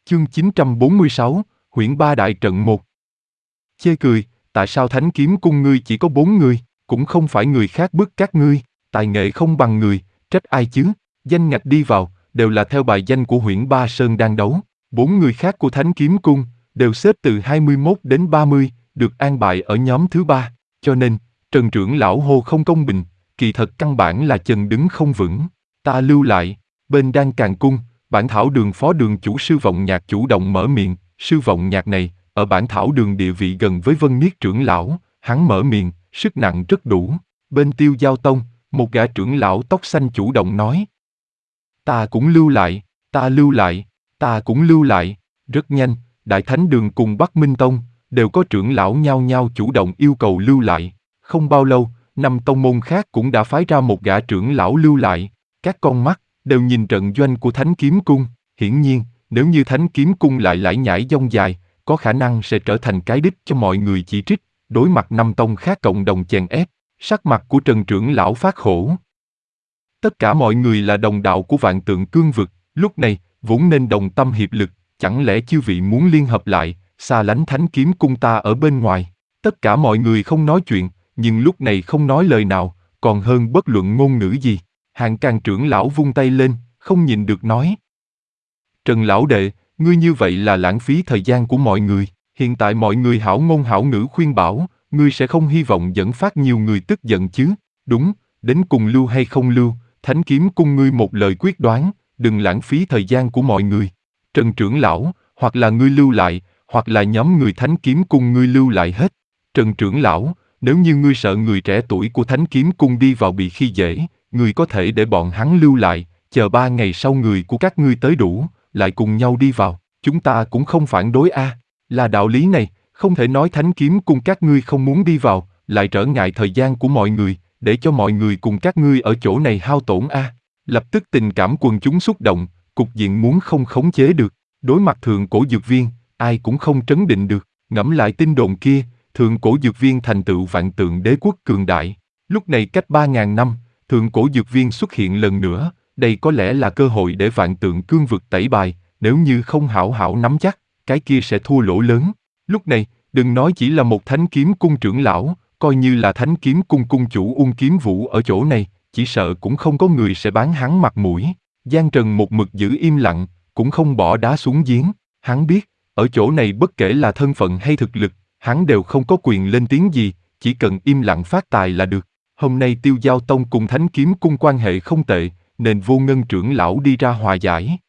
Chương 946, Huyễn Ba Đại Trận 1. Chê cười, tại sao Thánh Kiếm Cung ngươi chỉ có 4 người, cũng không phải người khác bức các ngươi, tài nghệ không bằng người, trách ai chứ, danh ngạch đi vào, đều là theo bài danh của Huyễn Ba Sơn đang đấu, 4 người khác của Thánh Kiếm Cung, đều xếp từ 21 đến 30, được an bài ở nhóm thứ 3, cho nên, Trần trưởng lão hô không công bình, kỳ thật căn bản là chân đứng không vững, ta lưu lại, bên Đan Càn Cung. Bản thảo đường phó đường chủ Sư Vọng Nhạc chủ động mở miệng, Sư Vọng Nhạc này, ở bản thảo đường địa vị gần với Vân Niết trưởng lão, hắn mở miệng, sức nặng rất đủ. Bên Tiêu Giao Tông, một gã trưởng lão tóc xanh chủ động nói. Ta cũng lưu lại, ta lưu lại, ta cũng lưu lại. Rất nhanh, Đại Thánh Đường cùng Bắc Minh Tông, đều có trưởng lão nhao nhao chủ động yêu cầu lưu lại. Không bao lâu, 5 tông môn khác cũng đã phái ra một gã trưởng lão lưu lại. Các con mắt đều nhìn trận doanh của Thánh Kiếm Cung, hiển nhiên, nếu như Thánh Kiếm Cung lại lải nhải dông dài, có khả năng sẽ trở thành cái đích cho mọi người chỉ trích, đối mặt 5 tông khác cộng đồng chèn ép, sắc mặt của Trần trưởng lão phát khổ. Tất cả mọi người là đồng đạo của Vạn Tượng Cương vực, lúc này, vốn nên đồng tâm hiệp lực, chẳng lẽ chư vị muốn liên hợp lại, xa lánh Thánh Kiếm Cung ta ở bên ngoài. Tất cả mọi người không nói chuyện, nhưng lúc này không nói lời nào, còn hơn bất luận ngôn ngữ gì. Hạng Càng trưởng lão vung tay lên, không nhìn được nói. Trần lão đệ, ngươi như vậy là lãng phí thời gian của mọi người. Hiện tại mọi người hảo ngôn hảo ngữ khuyên bảo, ngươi sẽ không hy vọng dẫn phát nhiều người tức giận chứ. Đúng, đến cùng lưu hay không lưu, Thánh Kiếm Cung ngươi một lời quyết đoán, đừng lãng phí thời gian của mọi người. Trần trưởng lão, hoặc là ngươi lưu lại, hoặc là nhóm người Thánh Kiếm Cung ngươi lưu lại hết. Trần trưởng lão, nếu như ngươi sợ người trẻ tuổi của Thánh Kiếm Cung đi vào bị khi dễ, ngươi có thể để bọn hắn lưu lại, chờ 3 ngày sau người của các ngươi tới đủ, lại cùng nhau đi vào, chúng ta cũng không phản đối a. Là đạo lý này, không thể nói Thánh Kiếm Cung các ngươi không muốn đi vào, lại trở ngại thời gian của mọi người, để cho mọi người cùng các ngươi ở chỗ này hao tổn a. Lập tức tình cảm quần chúng xúc động, cục diện muốn không khống chế được, đối mặt Thượng Cổ Dược Viên, ai cũng không trấn định được, ngẫm lại tin đồn kia, Thượng Cổ Dược Viên thành tựu Vạn Tượng Đế quốc cường đại, lúc này cách 3.000 năm, Thượng Cổ Dược Viên xuất hiện lần nữa, đây có lẽ là cơ hội để Vạn Tượng Cương vực tẩy bài, nếu như không hảo hảo nắm chắc, cái kia sẽ thua lỗ lớn. Lúc này, đừng nói chỉ là một Thánh Kiếm Cung trưởng lão, coi như là Thánh Kiếm Cung cung chủ Ung Kiếm Vũ ở chỗ này, chỉ sợ cũng không có người sẽ bán hắn mặt mũi. Giang Trần một mực giữ im lặng, cũng không bỏ đá xuống giếng, hắn biết, ở chỗ này bất kể là thân phận hay thực lực, hắn đều không có quyền lên tiếng gì, chỉ cần im lặng phát tài là được. Hôm nay Tiêu Giao Tông cùng Thánh Kiếm Cung quan hệ không tệ, nên Vô Ngân trưởng lão đi ra hòa giải.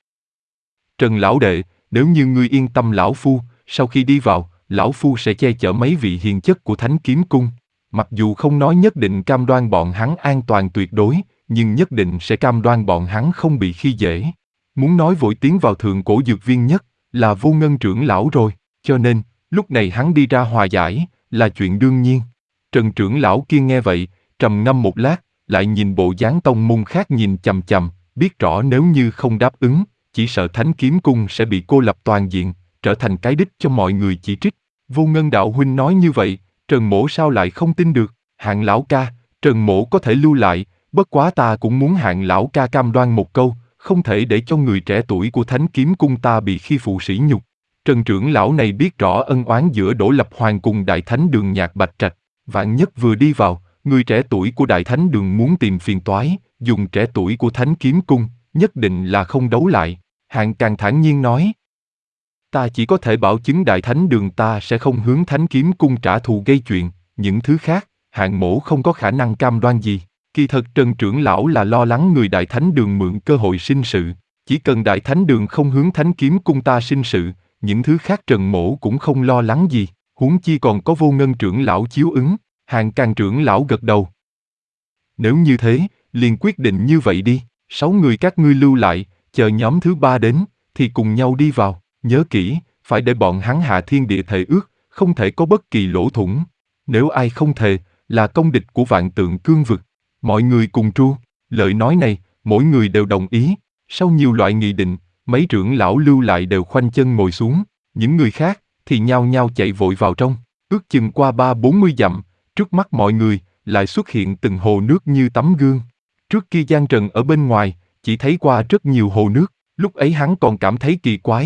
Trần lão đệ, nếu như ngươi yên tâm lão phu, sau khi đi vào, lão phu sẽ che chở mấy vị hiền chất của Thánh Kiếm Cung. Mặc dù không nói nhất định cam đoan bọn hắn an toàn tuyệt đối, nhưng nhất định sẽ cam đoan bọn hắn không bị khi dễ. Muốn nói vội tiến vào Thượng Cổ Dược Viên nhất, là Vô Ngân trưởng lão rồi, cho nên, lúc này hắn đi ra hòa giải, là chuyện đương nhiên. Trần trưởng lão kia nghe vậy, trầm ngâm một lát, lại nhìn bộ dáng tông môn khác nhìn chằm chằm, biết rõ nếu như không đáp ứng, chỉ sợ Thánh Kiếm Cung sẽ bị cô lập toàn diện, trở thành cái đích cho mọi người chỉ trích. Vô Ngân đạo huynh nói như vậy, Trần mỗ sao lại không tin được? Hạng lão ca, Trần mỗ có thể lưu lại, bất quá ta cũng muốn Hạng lão ca cam đoan một câu, không thể để cho người trẻ tuổi của Thánh Kiếm Cung ta bị khi phụ sỉ nhục. Trần trưởng lão này biết rõ ân oán giữa Đỗ Lập Hoàng cùng Đại Thánh Đường Nhạc Bạch Trạch, vạn nhất vừa đi vào, người trẻ tuổi của Đại Thánh Đường muốn tìm phiền toái, dùng trẻ tuổi của Thánh Kiếm Cung, nhất định là không đấu lại. Hạng Càng thản nhiên nói. Ta chỉ có thể bảo chứng Đại Thánh Đường ta sẽ không hướng Thánh Kiếm Cung trả thù gây chuyện, những thứ khác, Hạng mỗ không có khả năng cam đoan gì. Kỳ thật Trần trưởng lão là lo lắng người Đại Thánh Đường mượn cơ hội sinh sự, chỉ cần Đại Thánh Đường không hướng Thánh Kiếm Cung ta sinh sự, những thứ khác Trần mỗ cũng không lo lắng gì, huống chi còn có Vô Ngân trưởng lão chiếu ứng. Hạng Càng trưởng lão gật đầu. Nếu như thế, liền quyết định như vậy đi, 6 người các ngươi lưu lại, chờ nhóm thứ 3 đến, thì cùng nhau đi vào, nhớ kỹ, phải để bọn hắn hạ thiên địa thề ước, không thể có bất kỳ lỗ thủng. Nếu ai không thề, là công địch của Vạn Tượng Cương vực. Mọi người cùng tru, lời nói này, mỗi người đều đồng ý. Sau nhiều loại nghị định, mấy trưởng lão lưu lại đều khoanh chân ngồi xuống, những người khác thì nhao nhao chạy vội vào trong. Ước chừng qua 30-40 dặm, trước mắt mọi người lại xuất hiện từng hồ nước như tấm gương. Trước kia Giang Trần ở bên ngoài chỉ thấy qua rất nhiều hồ nước, lúc ấy hắn còn cảm thấy kỳ quái,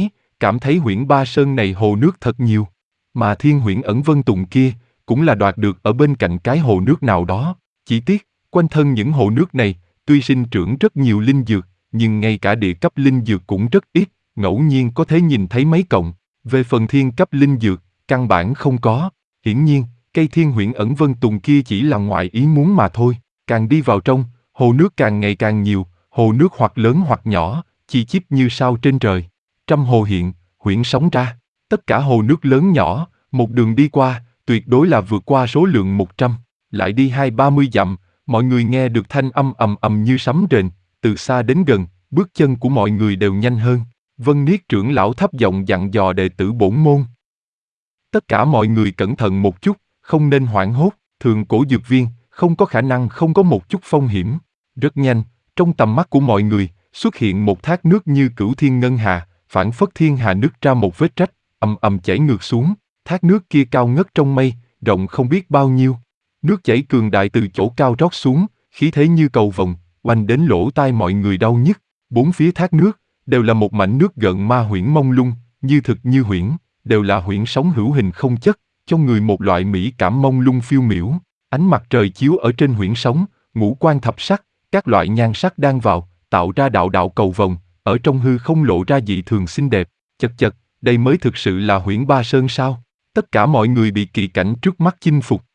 cảm thấy huyễn Ba Sơn này hồ nước thật nhiều. Mà thiên huyễn ẩn vân tùng kia, cũng là đoạt được ở bên cạnh cái hồ nước nào đó. Chỉ tiếc, quanh thân những hồ nước này, tuy sinh trưởng rất nhiều linh dược, nhưng ngay cả địa cấp linh dược cũng rất ít, ngẫu nhiên có thể nhìn thấy mấy cọng. Về phần thiên cấp linh dược, căn bản không có. Hiển nhiên, cây thiên huyễn ẩn vân tùng kia chỉ là ngoại ý muốn mà thôi. Càng đi vào trong, hồ nước càng ngày càng nhiều, hồ nước hoặc lớn hoặc nhỏ, chi chít như sao trên trời. Trăm hồ hiện, huyễn sóng ra. Tất cả hồ nước lớn nhỏ, một đường đi qua, tuyệt đối là vượt qua số lượng 100. Lại đi 20-30 dặm, mọi người nghe được thanh âm ầm ầm như sấm rền, từ xa đến gần, bước chân của mọi người đều nhanh hơn. Vân Niết trưởng lão thấp giọng dặn dò đệ tử bổn môn. Tất cả mọi người cẩn thận một chút, không nên hoảng hốt, thường cổ dược viên, không có khả năng không có một chút phong hiểm. Rất nhanh, trong tầm mắt của mọi người, xuất hiện một thác nước như cửu thiên ngân hà, phảng phất thiên hà nứt ra một vết rách, ầm ầm chảy ngược xuống. Thác nước kia cao ngất trong mây, rộng không biết bao nhiêu. Nước chảy cường đại từ chỗ cao rót xuống, khí thế như cầu vồng, oanh đến lỗ tai mọi người đau nhức. Bốn phía thác nước đều là một mảnh nước gợn ma huyễn mông lung, như thực như huyễn, đều là huyễn sóng hữu hình không chất, cho người một loại mỹ cảm mông lung phiêu miểu. Ánh mặt trời chiếu ở trên huyễn sóng, ngũ quan thập sắc, các loại nhan sắc đang vào, tạo ra đạo đạo cầu vồng, ở trong hư không lộ ra dị thường xinh đẹp. Chật chật, đây mới thực sự là huyễn Ba Sơn sao? Tất cả mọi người bị kỳ cảnh trước mắt chinh phục.